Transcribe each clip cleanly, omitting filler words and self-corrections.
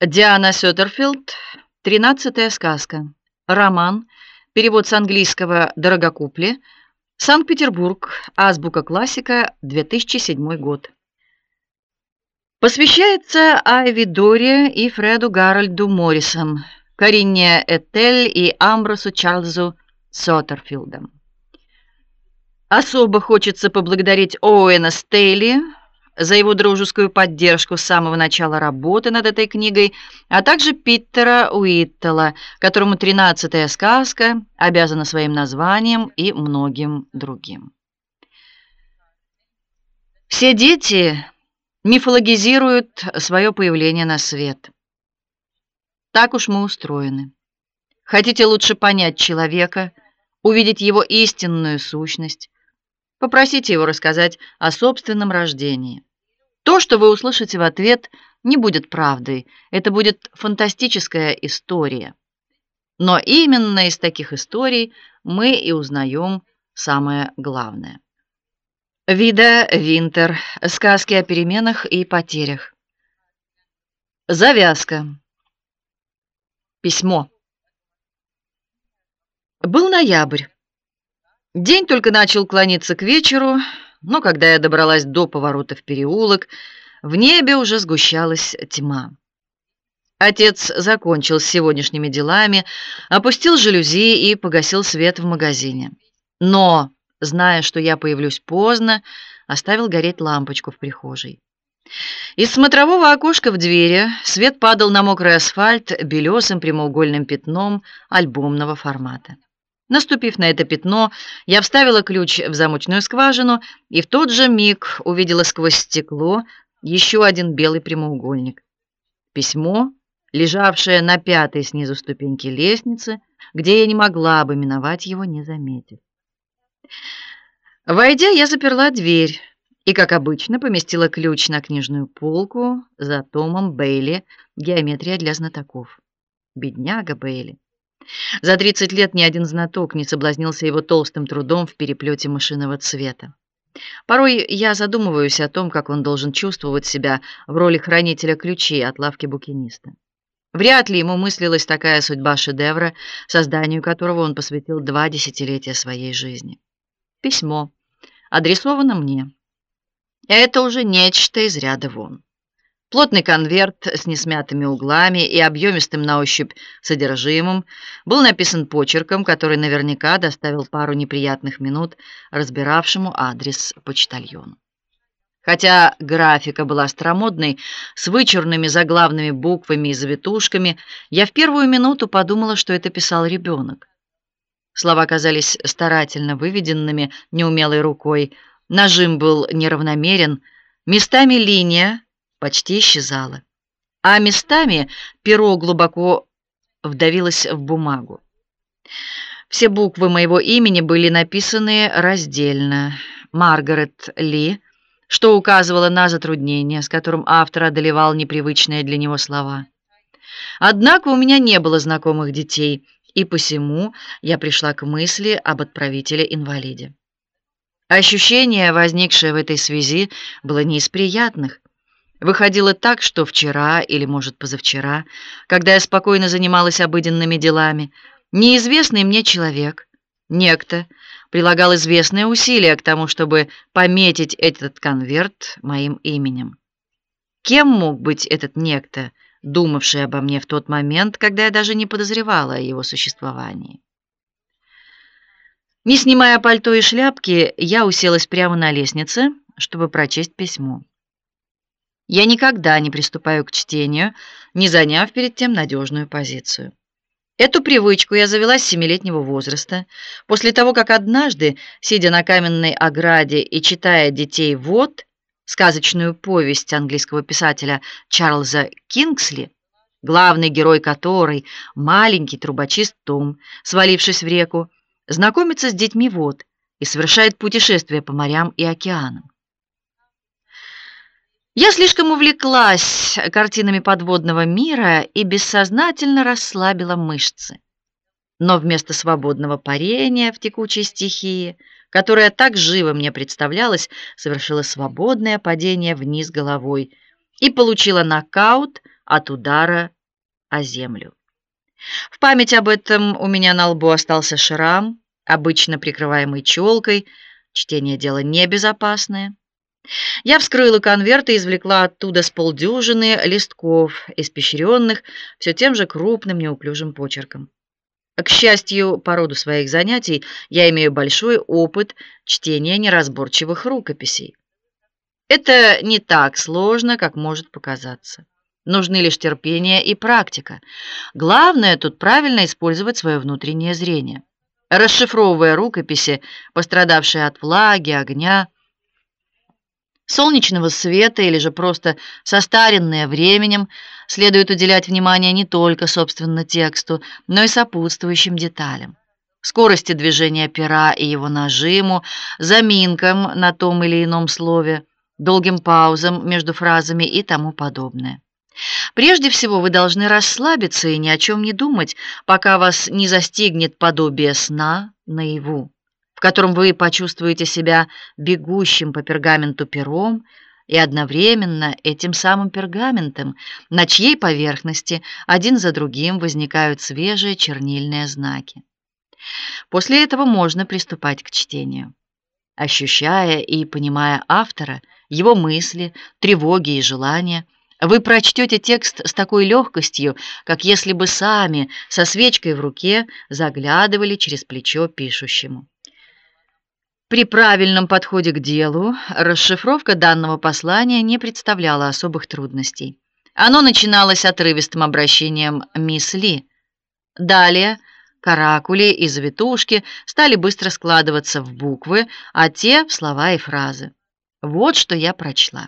Диана Сёдерфилд. «Тринадцатая сказка». Роман. Перевод с английского Дорогокупли. Санкт-Петербург. Азбука классика. 2007 год. Посвящается Айви Доре и Фреду Гарольду Моррисам, Карине Этель и Амбросу Чарльзу Сёдерфилдам. Особо хочется поблагодарить Оуэна Стейли за его дружескую поддержку с самого начала работы над этой книгой, а также Питера Уиттела, которому «Тринадцатая сказка» обязана своим названием и многим другим. Все дети мифологизируют свое появление на свет. Так уж мы устроены. Хотите лучше понять человека, увидеть его истинную сущность, попросите его рассказать о собственном рождении. То, что вы услышите в ответ, не будет правдой. Это будет фантастическая история. Но именно из таких историй мы и узнаем самое главное. Вида Винтер. Сказки о переменах и потерях. Завязка. Письмо. Был ноябрь. День только начал клониться к вечеру, но когда я добралась до поворота в переулок, в небе уже сгущалась тьма. Отец закончил с сегодняшними делами, опустил жалюзи и погасил свет в магазине. Но, зная, что я появлюсь поздно, оставил гореть лампочку в прихожей. Из смотрового окошка в двери свет падал на мокрый асфальт белесым прямоугольным пятном альбомного формата. Наступив на это пятно, я вставила ключ в замочную скважину и в тот же миг увидела сквозь стекло еще один белый прямоугольник. Письмо, лежавшее на пятой снизу ступеньке лестницы, где я не могла бы миновать его, не заметив. Войдя, я заперла дверь и, как обычно, поместила ключ на книжную полку за томом Бейли «Геометрия для знатоков». Бедняга Бейли. За 30 лет ни один знаток не соблазнился его толстым трудом в переплете мышиного цвета. Порой я задумываюсь о том, как он должен чувствовать себя в роли хранителя ключей от лавки букиниста. Вряд ли ему мыслилась такая судьба шедевра, созданию которого он посвятил 2 десятилетия своей жизни. Письмо адресовано мне. Это уже нечто из ряда вон. Плотный конверт с несмятыми углами и объемистым на ощупь содержимым был написан почерком, который наверняка доставил пару неприятных минут разбиравшему адрес почтальону. Хотя графика была старомодной, с вычурными заглавными буквами и завитушками, я в первую минуту подумала, что это писал ребенок. Слова казались старательно выведенными неумелой рукой, нажим был неравномерен, местами линия почти исчезала, а местами перо глубоко вдавилось в бумагу. Все буквы моего имени были написаны раздельно. Маргарет Ли, что указывало на затруднение, с которым автор одолевал непривычные для него слова. Однако у меня не было знакомых детей, и посему я пришла к мысли об отправителе-инвалиде. Ощущение, возникшее в этой связи, было не из приятных. Выходило так, что вчера или, может, позавчера, когда я спокойно занималась обыденными делами, неизвестный мне человек, некто, прилагал известные усилия к тому, чтобы пометить этот конверт моим именем. Кем мог быть этот некто, думавший обо мне в тот момент, когда я даже не подозревала о его существовании? Не снимая пальто и шляпки, я уселась прямо на лестнице, чтобы прочесть письмо. Я никогда не приступаю к чтению, не заняв перед тем надежную позицию. Эту привычку я завела с 7-летнего возраста, после того, как однажды, сидя на каменной ограде и читая «Детей вод», сказочную повесть английского писателя Чарльза Кингсли, главный герой которой, маленький трубочист Том, свалившись в реку, знакомится с детьми вод и совершает путешествие по морям и океанам. Я слишком увлеклась картинами подводного мира и бессознательно расслабила мышцы. Но вместо свободного парения в текучей стихии, которая так живо мне представлялась, совершила свободное падение вниз головой и получила нокаут от удара о землю. В память об этом у меня на лбу остался шрам, обычно прикрываемый челкой. Чтение дело небезопасное. Я вскрыла конверт и извлекла оттуда с полдюжины листков, испещренных все тем же крупным неуклюжим почерком. К счастью, по роду своих занятий я имею большой опыт чтения неразборчивых рукописей. Это не так сложно, как может показаться. Нужны лишь терпение и практика. Главное тут правильно использовать свое внутреннее зрение. Расшифровывая рукописи, пострадавшие от влаги, огня, солнечного света или же просто состаренные временем, следует уделять внимание не только собственно тексту, но и сопутствующим деталям. Скорости движения пера и его нажиму, заминкам на том или ином слове, долгим паузам между фразами и тому подобное. Прежде всего, вы должны расслабиться и ни о чем не думать, пока вас не застигнет подобие сна наяву, в котором вы почувствуете себя бегущим по пергаменту пером и одновременно этим самым пергаментом, на чьей поверхности один за другим возникают свежие чернильные знаки. После этого можно приступать к чтению. Ощущая и понимая автора, его мысли, тревоги и желания, вы прочтете текст с такой легкостью, как если бы сами со свечкой в руке заглядывали через плечо пишущему. При правильном подходе к делу расшифровка данного послания не представляла особых трудностей. Оно начиналось отрывистым обращением «Мисс Ли». Далее каракули и завитушки стали быстро складываться в буквы, а те в слова и фразы. Вот что я прочла.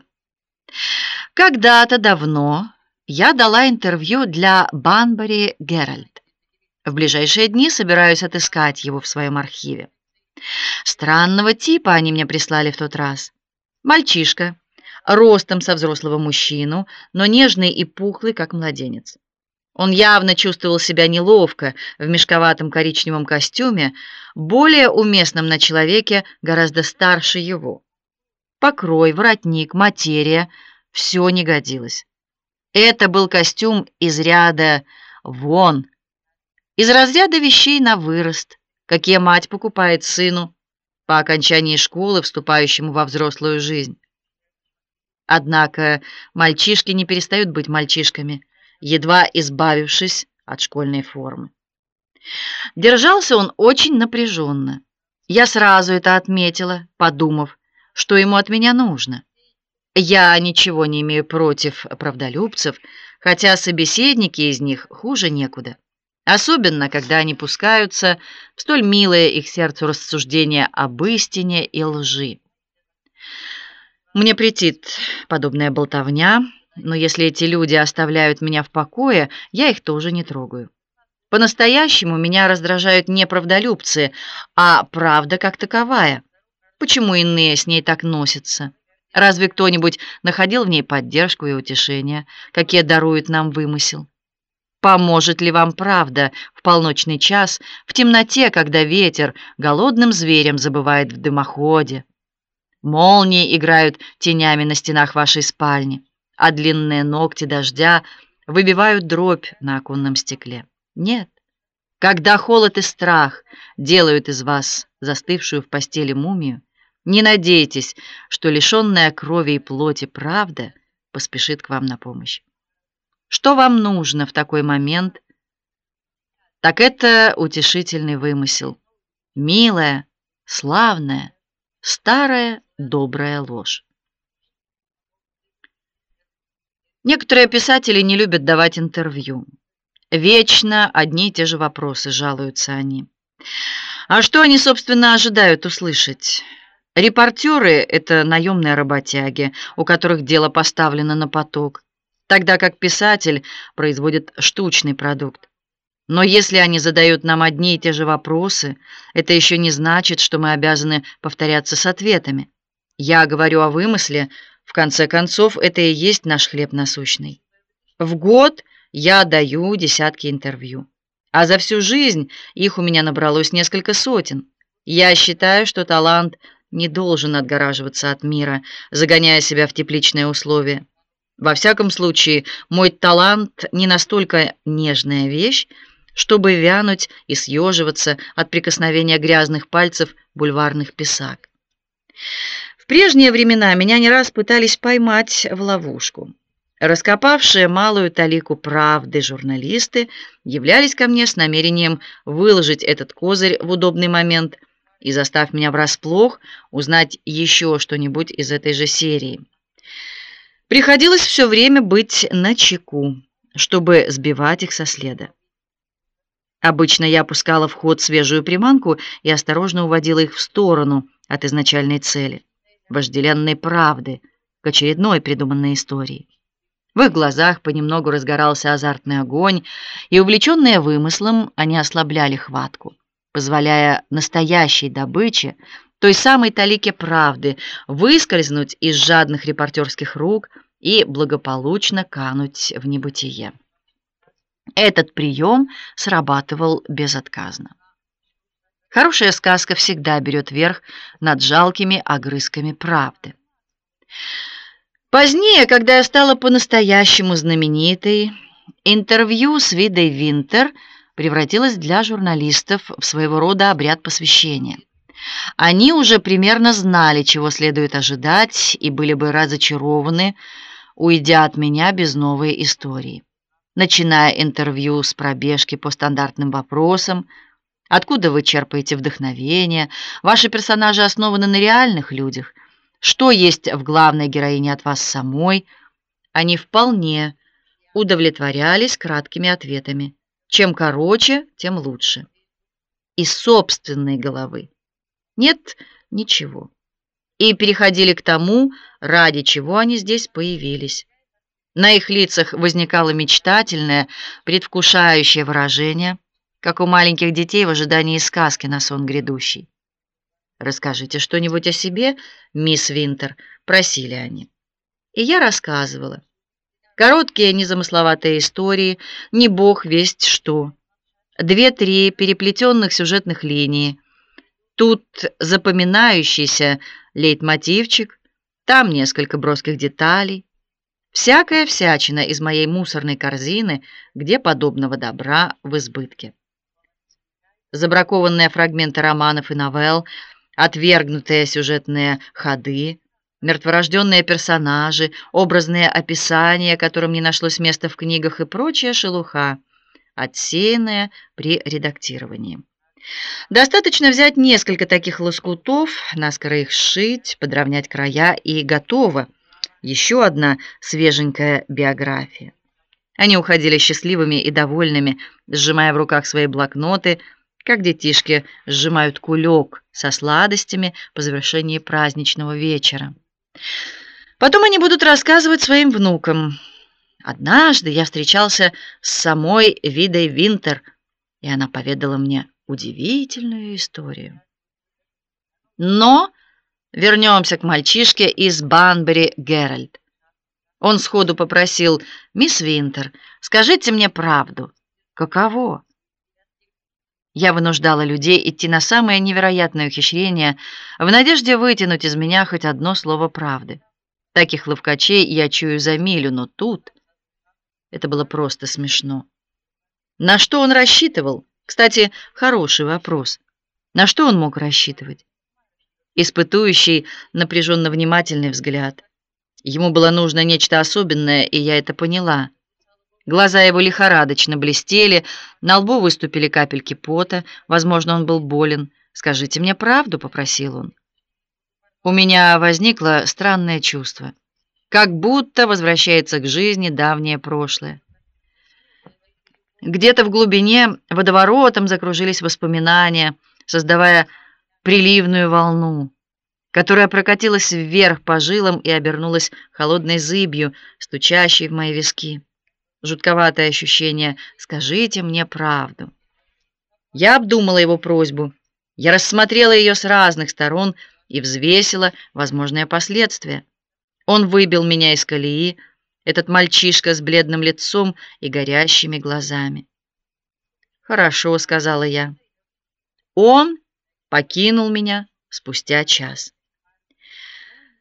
Когда-то давно я дала интервью для Банбери Геральд. В ближайшие дни собираюсь отыскать его в своем архиве. Странного типа они мне прислали в тот раз. Мальчишка, ростом со взрослого мужчину, но нежный и пухлый, как младенец. Он явно чувствовал себя неловко в мешковатом коричневом костюме, более уместном на человеке гораздо старше его. Покрой, воротник, материя — все не годилось. Это был костюм из ряда вон, из разряда вещей на вырост, какие мать покупает сыну по окончании школы, вступающему во взрослую жизнь. Однако мальчишки не перестают быть мальчишками, едва избавившись от школьной формы. Держался он очень напряженно. Я сразу это отметила, подумав, что ему от меня нужно. Я ничего не имею против правдолюбцев, хотя собеседники из них хуже некуда. Особенно, когда они пускаются в столь милое их сердцу рассуждения об истине и лжи. Мне претит подобная болтовня, но если эти люди оставляют меня в покое, я их тоже не трогаю. По-настоящему меня раздражают не правдолюбцы, а правда как таковая. Почему иные с ней так носятся? Разве кто-нибудь находил в ней поддержку и утешение, какие дарует нам вымысел? Поможет ли вам правда в полночный час, в темноте, когда ветер голодным зверем забывает в дымоходе? Молнии играют тенями на стенах вашей спальни, а длинные ногти дождя выбивают дробь на оконном стекле. Нет. Когда холод и страх делают из вас застывшую в постели мумию, не надейтесь, что лишенная крови и плоти правда поспешит к вам на помощь. Что вам нужно в такой момент? Так это утешительный вымысел. Милая, славная, старая, добрая ложь. Некоторые писатели не любят давать интервью. Вечно одни и те же вопросы, жалуются они. А что они, собственно, ожидают услышать? Репортеры — это наемные работяги, у которых дело поставлено на поток, тогда как писатель производит штучный продукт. Но если они задают нам одни и те же вопросы, это еще не значит, что мы обязаны повторяться с ответами. Я говорю о вымысле, в конце концов, это и есть наш хлеб насущный. В год я даю десятки интервью, а за всю жизнь их у меня набралось несколько сотен. Я считаю, что талант не должен отгораживаться от мира, загоняя себя в тепличные условия. Во всяком случае, мой талант не настолько нежная вещь, чтобы вянуть и съеживаться от прикосновения грязных пальцев бульварных писак. В прежние времена меня не раз пытались поймать в ловушку. Раскопавшие малую талику правды журналисты являлись ко мне с намерением выложить этот козырь в удобный момент и, застав меня врасплох, узнать еще что-нибудь из этой же серии. Приходилось все время быть начеку, чтобы сбивать их со следа. Обычно я пускала в ход свежую приманку и осторожно уводила их в сторону от изначальной цели, вожделенной правды, к очередной придуманной истории. В их глазах понемногу разгорался азартный огонь, и, увлеченные вымыслом, они ослабляли хватку, позволяя настоящей добыче, той самой талике правды, выскользнуть из жадных репортерских рук и благополучно кануть в небытие. Этот прием срабатывал безотказно. Хорошая сказка всегда берет верх над жалкими огрызками правды. Позднее, когда я стала по-настоящему знаменитой, интервью с Видой Винтер превратилось для журналистов в своего рода обряд посвящения. Они уже примерно знали, чего следует ожидать, и были бы разочарованы, уйдя от меня без новой истории. Начиная интервью с пробежки по стандартным вопросам: откуда вы черпаете вдохновение, ваши персонажи основаны на реальных людях, что есть в главной героине от вас самой, они вполне удовлетворялись краткими ответами. Чем короче, тем лучше. Из собственной головы нет ничего. И переходили к тому, ради чего они здесь появились. На их лицах возникало мечтательное, предвкушающее выражение, как у маленьких детей в ожидании сказки на сон грядущий. «Расскажите что-нибудь о себе, мисс Винтер», — просили они. И я рассказывала. Короткие, незамысловатые истории, не бог весть что. 2-3 переплетенных сюжетных линии. Тут запоминающийся лейтмотивчик, там несколько броских деталей. Всякая всячина из моей мусорной корзины, где подобного добра в избытке. Забракованные фрагменты романов и новелл, отвергнутые сюжетные ходы, мертворожденные персонажи, образные описания, которым не нашлось места в книгах, и прочая шелуха, отсеянная при редактировании. Достаточно взять несколько таких лоскутов, наскоро их сшить, подровнять края, и готово. Еще одна свеженькая биография. Они уходили счастливыми и довольными, сжимая в руках свои блокноты, как детишки сжимают кулек со сладостями по завершении праздничного вечера. Потом они будут рассказывать своим внукам. Однажды я встречался с самой Видой Винтер, и она поведала мне удивительную историю. Но вернемся к мальчишке из Банбери Геральд. Он сходу попросил: «Мисс Винтер, скажите мне правду. Каково?» Я вынуждала людей идти на самые невероятные ухищрения в надежде вытянуть из меня хоть одно слово правды. Таких ловкачей я чую за милю, но тут это было просто смешно. На что он рассчитывал? Кстати, хороший вопрос. На что он мог рассчитывать? Испытующий, напряженно внимательный взгляд. Ему было нужно нечто особенное, и я это поняла. Глаза его лихорадочно блестели, на лбу выступили капельки пота, возможно, он был болен. «Скажите мне правду», — попросил он. У меня возникло странное чувство, как будто возвращается к жизни давнее прошлое. Где-то в глубине водоворотом закружились воспоминания, создавая приливную волну, которая прокатилась вверх по жилам и обернулась холодной зыбью, стучащей в мои виски. Жутковатое ощущение «скажите мне правду». Я обдумала его просьбу. Я рассмотрела ее с разных сторон и взвесила возможные последствия. Он выбил меня из колеи, этот мальчишка с бледным лицом и горящими глазами. «Хорошо», — сказала я. Он покинул меня спустя час.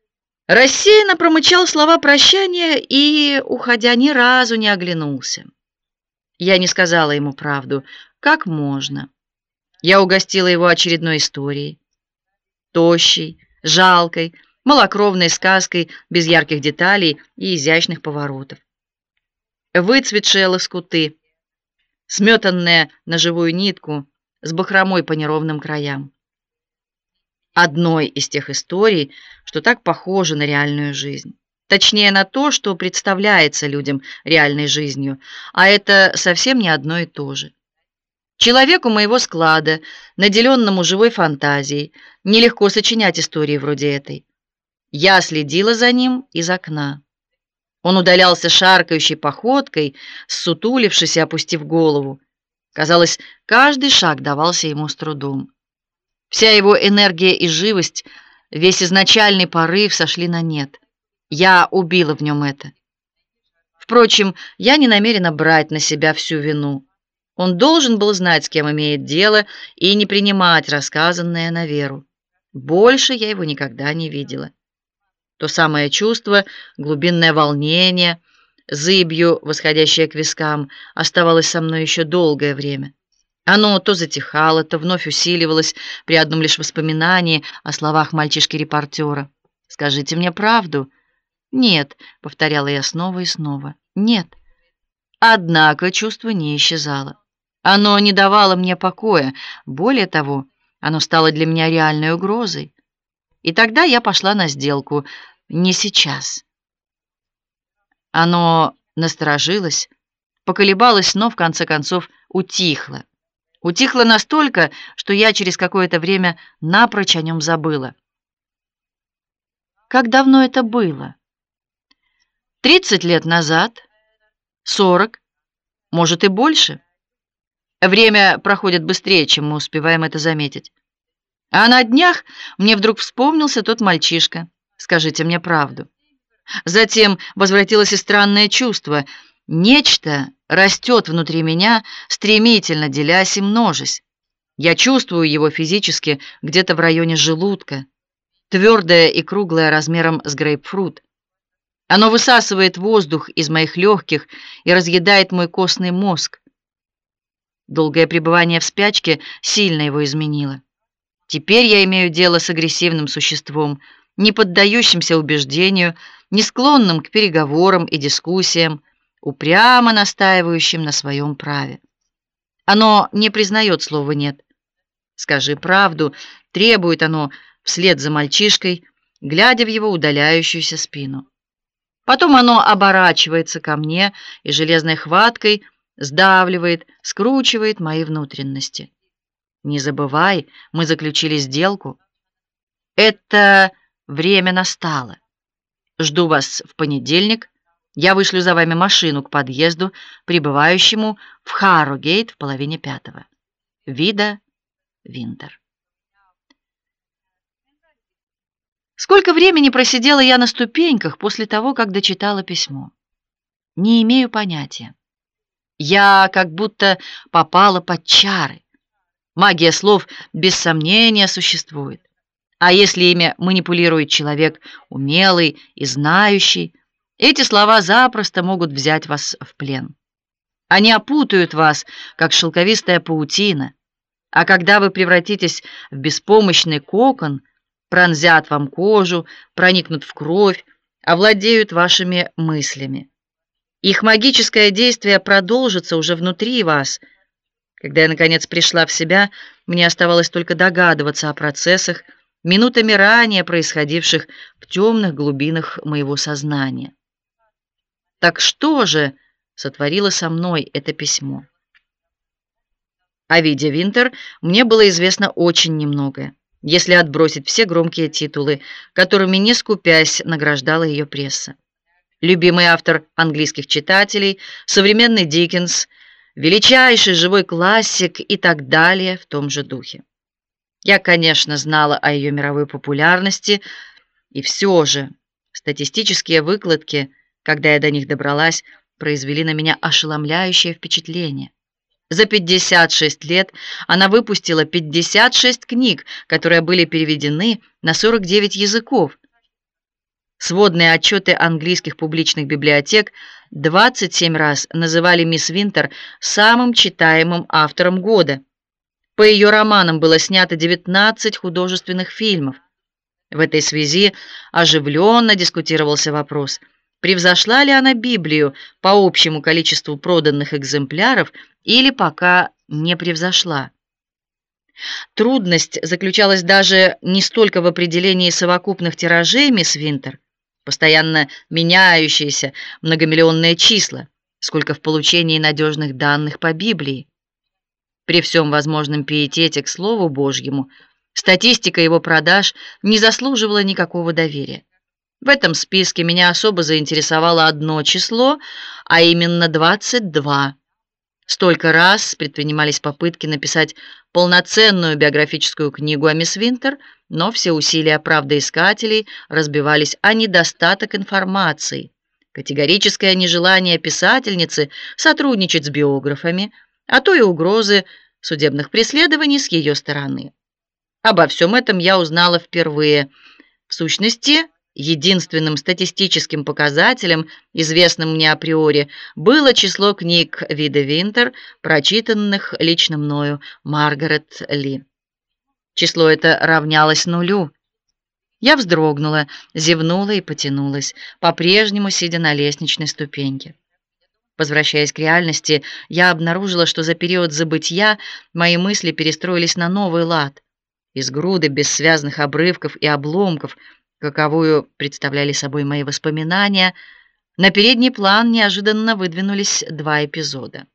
Рассеянно промычал слова прощания и, уходя, ни разу не оглянулся. Я не сказала ему правду. Как можно? Я угостила его очередной историей. Тощей, жалкой, малокровной сказкой без ярких деталей и изящных поворотов. Выцветшие лоскуты, сметанные на живую нитку с бахромой по неровным краям. Одной из тех историй, что так похожи на реальную жизнь. Точнее, на то, что представляется людям реальной жизнью, а это совсем не одно и то же. Человеку моего склада, наделенному живой фантазией, нелегко сочинять истории вроде этой. Я следила за ним из окна. Он удалялся шаркающей походкой, ссутулившись и опустив голову. Казалось, каждый шаг давался ему с трудом. Вся его энергия и живость, весь изначальный порыв сошли на нет. Я убила в нем это. Впрочем, я не намерена брать на себя всю вину. Он должен был знать, с кем имеет дело, и не принимать рассказанное на веру. Больше я его никогда не видела. То самое чувство, глубинное волнение, зыбью, восходящее к вискам, оставалось со мной еще долгое время. Оно то затихало, то вновь усиливалось при одном лишь воспоминании о словах мальчишки-репортера. «Скажите мне правду». «Нет», — повторяла я снова и снова. «Нет». Однако чувство не исчезало. Оно не давало мне покоя. Более того, оно стало для меня реальной угрозой. И тогда я пошла на сделку. Не сейчас. Оно насторожилось, поколебалось, но в конце концов утихло. Утихло настолько, что я через какое-то время напрочь о нем забыла. Как давно это было? 30 лет назад? 40? Может и больше? Время проходит быстрее, чем мы успеваем это заметить. А на днях мне вдруг вспомнился тот мальчишка. Скажите мне правду. Затем возвратилось и странное чувство. Нечто растет внутри меня, стремительно делясь и множась. Я чувствую его физически где-то в районе желудка, твердое и круглое размером с грейпфрут. Оно высасывает воздух из моих легких и разъедает мой костный мозг. Долгое пребывание в спячке сильно его изменило. Теперь я имею дело с агрессивным существом, не поддающимся убеждению, не склонным к переговорам и дискуссиям, упрямо настаивающим на своем праве. Оно не признает слова «нет». «Скажи правду», требует оно вслед за мальчишкой, глядя в его удаляющуюся спину. Потом оно оборачивается ко мне и железной хваткой сдавливает, скручивает мои внутренности. Не забывай, мы заключили сделку. Это время настало. Жду вас в понедельник. Я вышлю за вами машину к подъезду, прибывающему в Харрогейт в 4:30. Вида Винтер. Сколько времени просидела я на ступеньках после того, как дочитала письмо? Не имею понятия. Я как будто попала под чары. Магия слов без сомнения существует. А если ими манипулирует человек умелый и знающий, эти слова запросто могут взять вас в плен. Они опутают вас, как шелковистая паутина, а когда вы превратитесь в беспомощный кокон, пронзят вам кожу, проникнут в кровь, овладеют вашими мыслями. Их магическое действие продолжится уже внутри вас. Когда я, наконец, пришла в себя, мне оставалось только догадываться о процессах, минутами ранее происходивших в темных глубинах моего сознания. Так что же сотворило со мной это письмо? О Виде Винтер мне было известно очень немного, если отбросить все громкие титулы, которыми, не скупясь, награждала ее пресса. Любимый автор английских читателей, современный Диккенс, величайший живой классик и так далее в том же духе. Я, конечно, знала о ее мировой популярности, и все же статистические выкладки, когда я до них добралась, произвели на меня ошеломляющее впечатление. За 56 лет она выпустила 56 книг, которые были переведены на 49 языков. Сводные отчеты английских публичных библиотек 27 раз называли мисс Винтер самым читаемым автором года. По ее романам было снято 19 художественных фильмов. В этой связи оживленно дискутировался вопрос, превзошла ли она Библию по общему количеству проданных экземпляров или пока не превзошла. Трудность заключалась даже не столько в определении совокупных тиражей мисс Винтер, постоянно меняющиеся многомиллионные числа, сколько в получении надежных данных по Библии. При всем возможном пиетете к Слову Божьему, статистика его продаж не заслуживала никакого доверия. В этом списке меня особо заинтересовало одно число, а именно 22. Столько раз предпринимались попытки написать полноценную биографическую книгу о мисс Винтер, но все усилия правдоискателей разбивались о недостаток информации, категорическое нежелание писательницы сотрудничать с биографами, а то и угрозы судебных преследований с ее стороны. Обо всем этом я узнала впервые. В сущности, единственным статистическим показателем, известным мне априори, было число книг Виды Винтер, прочитанных лично мною, Маргарет Ли. Число это равнялось нулю. Я вздрогнула, зевнула и потянулась, по-прежнему сидя на лестничной ступеньке. Возвращаясь к реальности, я обнаружила, что за период забытья мои мысли перестроились на новый лад. Из груды бессвязных обрывков и обломков, каковую представляли собой мои воспоминания, на передний план неожиданно выдвинулись два эпизода.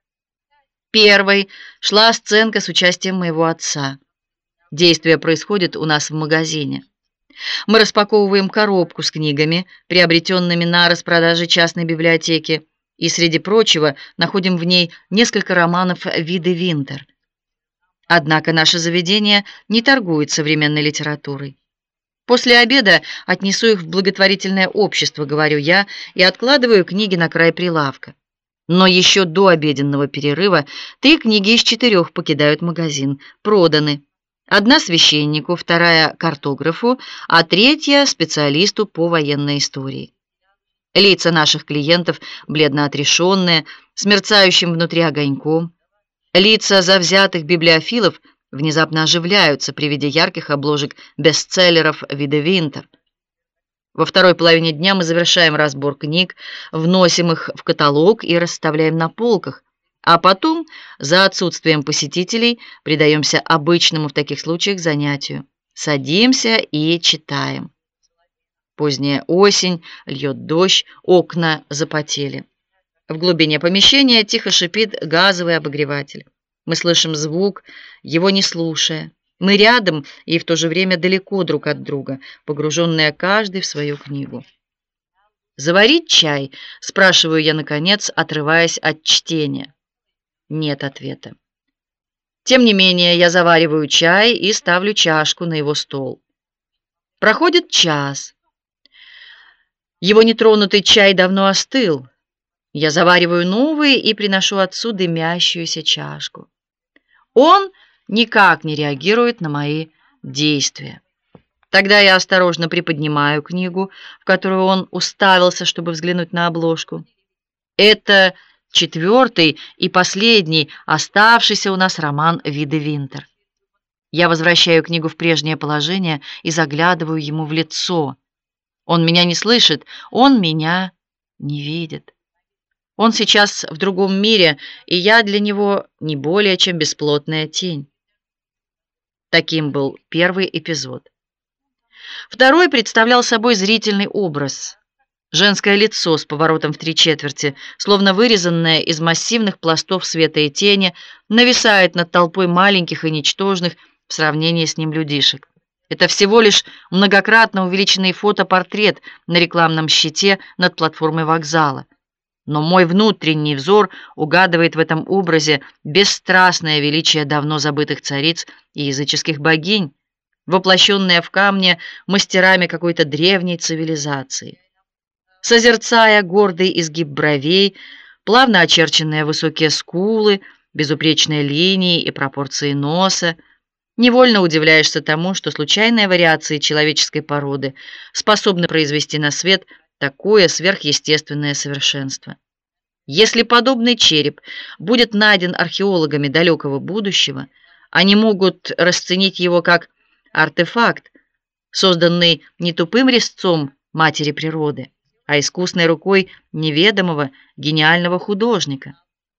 Первой шла сценка с участием моего отца. Действие происходит у нас в магазине. Мы распаковываем коробку с книгами, приобретенными на распродаже частной библиотеки, и среди прочего находим в ней несколько романов Виды Винтер. Однако наше заведение не торгует современной литературой. После обеда отнесу их в благотворительное общество, говорю я, и откладываю книги на край прилавка. Но еще до обеденного перерыва 3 книги из 4 покидают магазин, проданы. Одна священнику, вторая картографу, а третья специалисту по военной истории. Лица наших клиентов бледно отрешенные, с мерцающим внутри огоньком. Лица завзятых библиофилов внезапно оживляются при виде ярких обложек бестселлеров Виды Винтер. Во второй половине дня мы завершаем разбор книг, вносим их в каталог и расставляем на полках, а потом, за отсутствием посетителей, предаемся обычному в таких случаях занятию. Садимся и читаем. Поздняя осень, льет дождь, окна запотели. В глубине помещения тихо шипит газовый обогреватель. Мы слышим звук, его не слушая. Мы рядом и в то же время далеко друг от друга, погруженные каждый в свою книгу. «Заварить чай?» — спрашиваю я, наконец, отрываясь от чтения. Нет ответа. Тем не менее, я завариваю чай и ставлю чашку на его стол. Проходит час. Его нетронутый чай давно остыл. Я завариваю новый и приношу отцу дымящуюся чашку. Он никак не реагирует на мои действия. Тогда я осторожно приподнимаю книгу, в которую он уставился, чтобы взглянуть на обложку. Это 4-й и последний оставшийся у нас роман Виды Винтер. Я возвращаю книгу в прежнее положение и заглядываю ему в лицо. Он меня не слышит, он меня не видит. Он сейчас в другом мире, и я для него не более чем бесплотная тень. Таким был первый эпизод. Второй представлял собой зрительный образ. Женское лицо с поворотом в 3/4, словно вырезанное из массивных пластов света и тени, нависает над толпой маленьких и ничтожных в сравнении с ним людишек. Это всего лишь многократно увеличенный фотопортрет на рекламном щите над платформой вокзала. Но мой внутренний взор угадывает в этом образе бесстрастное величие давно забытых цариц и языческих богинь, воплощенное в камне мастерами какой-то древней цивилизации. Созерцая гордый изгиб бровей, плавно очерченные высокие скулы, безупречные линии и пропорции носа, Невольно удивляешься тому, что случайные вариации человеческой породы способны произвести на свет такое сверхъестественное совершенство. Если подобный череп будет найден археологами далекого будущего, они могут расценить его как артефакт, созданный не тупым резцом матери природы, а искусной рукой неведомого гениального художника.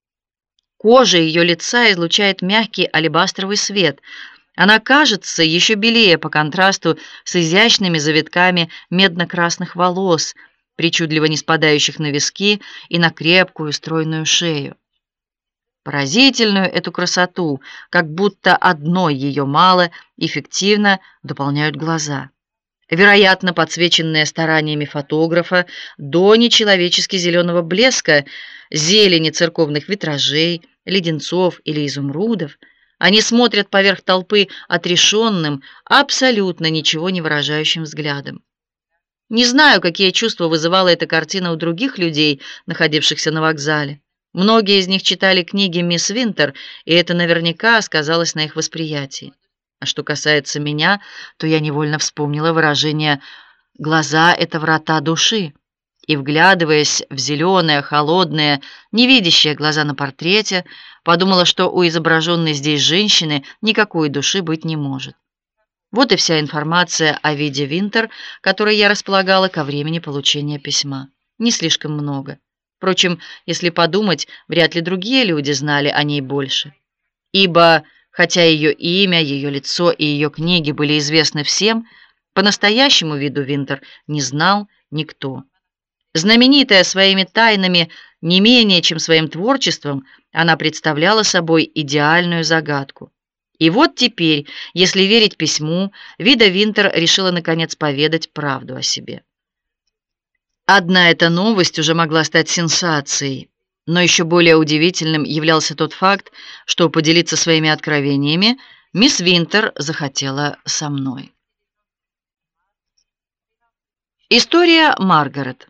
Кожа ее лица излучает мягкий алебастровый свет. Она кажется еще белее по контрасту с изящными завитками медно-красных волос, причудливо не спадающих на виски и на крепкую стройную шею. Поразительную эту красоту, как будто одной ее мало, эффективно дополняют глаза. Вероятно, подсвеченные стараниями фотографа до нечеловечески зеленого блеска, зелени церковных витражей, леденцов или изумрудов, они смотрят поверх толпы отрешенным, абсолютно ничего не выражающим взглядом. Не знаю, какие чувства вызывала эта картина у других людей, находившихся на вокзале. Многие из них читали книги мисс Винтер, и это наверняка сказалось на их восприятии. А что касается меня, то я невольно вспомнила выражение «глаза — это врата души», и, вглядываясь в зеленые, холодные, невидящие глаза на портрете, подумала, что у изображенной здесь женщины никакой души быть не может. Вот и вся информация о виде Винтер, которой я располагала ко времени получения письма. Не слишком много. Впрочем, если подумать, вряд ли другие люди знали о ней больше. Ибо, хотя ее имя, ее лицо и ее книги были известны всем, по-настоящему виду Винтер не знал никто. Знаменитая своими тайнами не менее, чем своим творчеством, она представляла собой идеальную загадку. И вот теперь, если верить письму, Вида Винтер решила наконец поведать правду о себе. Одна эта новость уже могла стать сенсацией, но еще более удивительным являлся тот факт, что поделиться своими откровениями мисс Винтер захотела со мной. История Маргарет.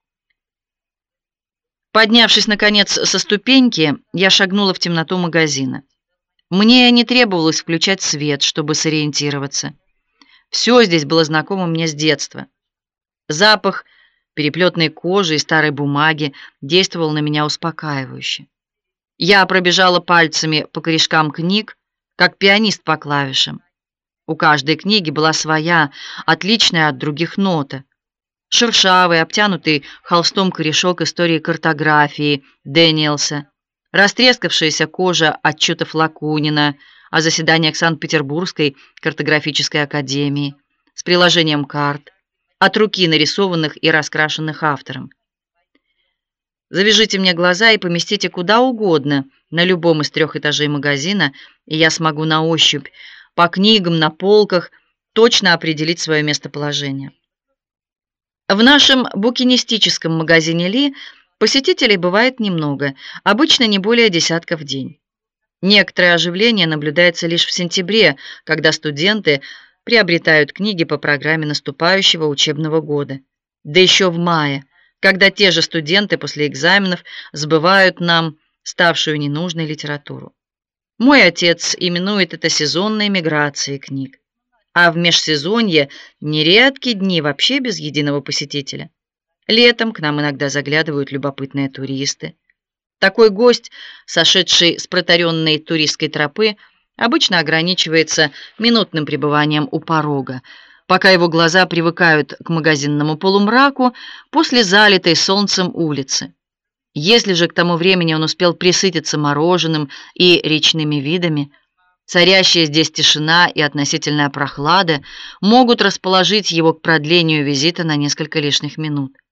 Поднявшись, наконец, со ступеньки, я шагнула в темноту магазина. Мне не требовалось включать свет, чтобы сориентироваться. Все здесь было знакомо мне с детства. Запах переплетной кожи и старой бумаги действовал на меня успокаивающе. Я пробежала пальцами по корешкам книг, как пианист по клавишам. У каждой книги была своя, отличная от других нота. Шершавый, обтянутый холстом корешок истории картографии Дэниелса, растрескавшаяся кожа отчетов Лакунина о заседаниях Санкт-Петербургской картографической академии с приложением карт, от руки нарисованных и раскрашенных автором. Завяжите мне глаза и поместите куда угодно на любом из 3 этажей магазина, и я смогу на ощупь, по книгам на полках, точно определить свое местоположение. В нашем букинистическом магазине Ли посетителей бывает немного, обычно не более десятка в день. Некоторое оживление наблюдается лишь в сентябре, когда студенты приобретают книги по программе наступающего учебного года. Да еще в мае, когда те же студенты после экзаменов сбывают нам ставшую ненужной литературу. Мой отец именует это сезонной миграцией книг. А в межсезонье нередки дни вообще без единого посетителя. Летом к нам иногда заглядывают любопытные туристы. Такой гость, сошедший с протаренной туристской тропы, обычно ограничивается минутным пребыванием у порога, пока его глаза привыкают к магазинному полумраку после залитой солнцем улицы. Если же к тому времени он успел присытиться мороженым и речными видами, царящая здесь тишина и относительная прохлада могут расположить его к продлению визита на несколько лишних минут.